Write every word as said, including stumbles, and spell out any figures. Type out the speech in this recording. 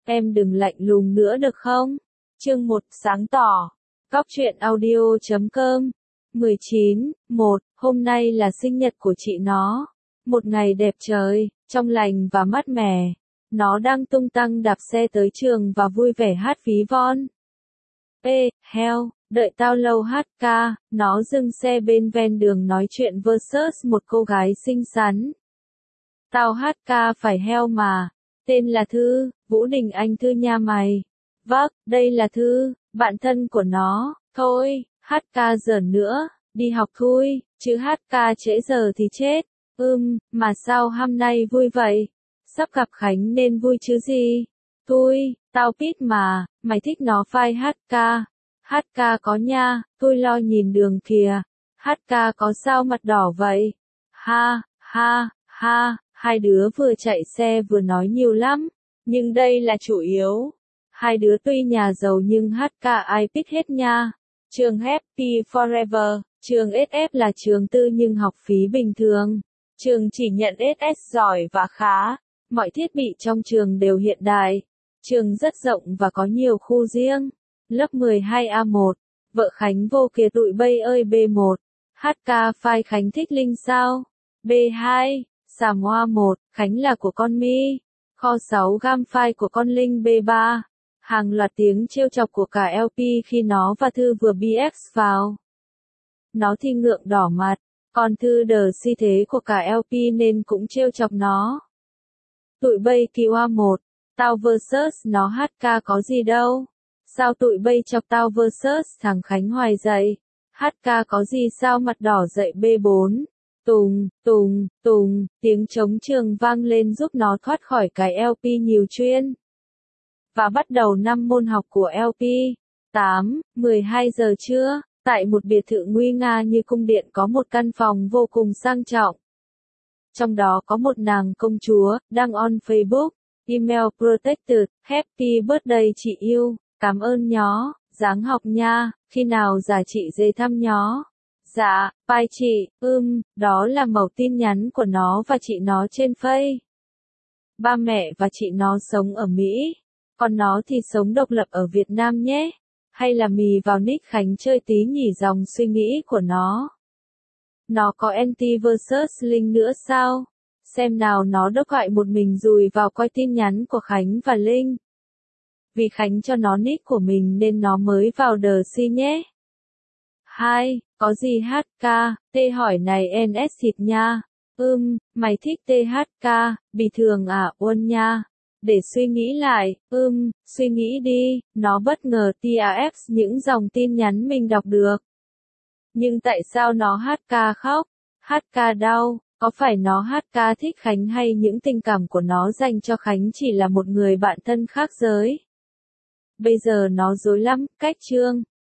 em đừng lạnh lùng nữa được không? Chương một sáng tỏ. Cóc truyện audio chấm com mười chín, một, hôm nay là sinh nhật của chị nó. Một ngày đẹp trời, trong lành và mát mẻ. Nó đang tung tăng đạp xe tới trường và vui vẻ hát ví von. Ê, heo, đợi tao lâu hát ca, nó dừng xe bên ven đường nói chuyện versus một cô gái xinh xắn. Tao hát ca phải heo mà, tên là Thư, Vũ Đình Anh Thư nha mày. Vâng, đây là Thư, bạn thân của nó, thôi, hát ca giỡn nữa, đi học thôi, chứ hát ca trễ giờ thì chết. Ừm, mà sao hôm nay vui vậy? Sắp gặp Khánh nên vui chứ gì? Tôi, tao biết mà, mày thích nó phai hát ca. Hát ca có nha, tôi lo nhìn đường kìa. Hát ca có sao mặt đỏ vậy? Ha, ha, ha, hai đứa vừa chạy xe vừa nói nhiều lắm. Nhưng đây là chủ yếu. Hai đứa tuy nhà giàu nhưng hát ca ai biết hết nha. Trường Happy Forever, trường ét ép là trường tư nhưng học phí bình thường. Trường chỉ nhận ét ét giỏi và khá. Mọi thiết bị trong trường đều hiện đại. Trường rất rộng và có nhiều khu riêng. Lớp mười hai A một. Vợ Khánh vô kìa tụi bay ơi B một. hát ca phai Khánh thích Linh sao? B hai. Sàm Hoa một. Khánh là của con My. Kho sáu gam phai của con Linh B ba. Hàng loạt tiếng trêu chọc của cả lờ pê khi nó và Thư vừa bê ép vào. Nó thì ngượng đỏ mặt. Còn Thư đờ si thế của cả lờ pê nên cũng trêu chọc nó. Tụi bay kiu A một, tao versus nó hát ca có gì đâu. Sao tụi bay chọc tao versus thằng Khánh hoài dậy. Hát ca có gì sao mặt đỏ dậy B bốn. Tùng, tùng, tùng, tiếng trống trường vang lên giúp nó thoát khỏi cái lờ pê nhiều chuyên. Và bắt đầu năm môn học của lờ pê. tám, mười hai giờ trưa, tại một biệt thự nguy nga như cung điện có một căn phòng vô cùng sang trọng. Trong đó có một nàng công chúa, đang on Facebook, email protected, happy birthday chị yêu, cảm ơn nhó, dáng học nha, khi nào giả chị dê thăm nhó. Dạ, bye chị, ưm, đó là mẩu tin nhắn của nó và chị nó trên Face. Ba mẹ và chị nó sống ở Mỹ, còn nó thì sống độc lập ở Việt Nam nhé. Hay là mì vào nick Khánh chơi tí nhỉ dòng suy nghĩ của nó. Nó có anti versus Linh nữa sao? Xem nào nó đốc gọi một mình dùi vào coi tin nhắn của Khánh và Linh. Vì Khánh cho nó nick của mình nên nó mới vào đờ si nhé. hai. Có gì hát ca, tê hỏi này en ét thịt nha. Ừm, mày thích tê hát ca, bị thường à, uôn nha. Để suy nghĩ lại, ừm, suy nghĩ đi, nó bất ngờ tê a ép những dòng tin nhắn mình đọc được. Nhưng tại sao nó hát ca khóc? Hát ca đau, có phải nó hát ca thích Khánh hay những tình cảm của nó dành cho Khánh chỉ là một người bạn thân khác giới? Bây giờ nó rối lắm, cách chương.